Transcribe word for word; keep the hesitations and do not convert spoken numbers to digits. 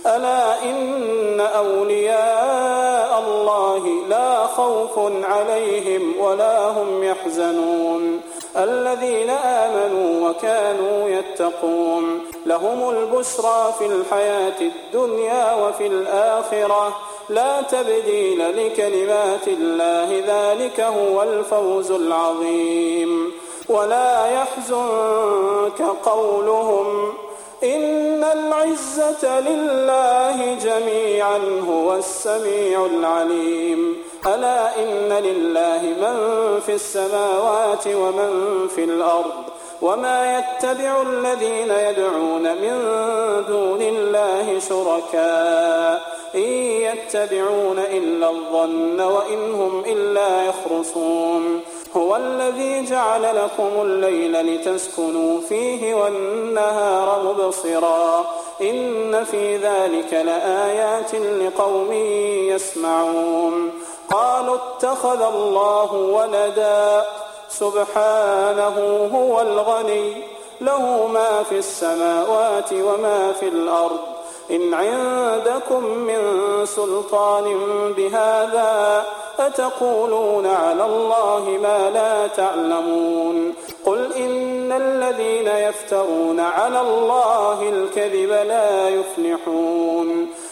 ألا إن أولياء الله لا خوف عليهم ولا هم يحزنون الذين آمنوا وكانوا يتقون لهم البشرى في الحياة الدنيا وفي الآخرة لا تبديل لكلمات الله ذلك هو الفوز العظيم ولا يحزنك قولهم إن العزة لله جميعا هو السميع العليم ألا إن لله من في السماوات ومن في الأرض وما يتبع الذين يدعون من دون الله شركاء إن يتبعون إلا الظن وإن هم إلا يخرصون هو الذي جعل لكم الليل لتسكنوا فيه والنهار مبصرا إن في ذلك لآيات لقوم يسمعون قالوا اتخذ الله ولدا سبحانه هو الغني له ما في السماوات وما في الأرض إن عندكم من سلطان بهذا أتقولون على الله ما لا تعلمون قل إن الذين يفترون على الله الكذب لا يفلحون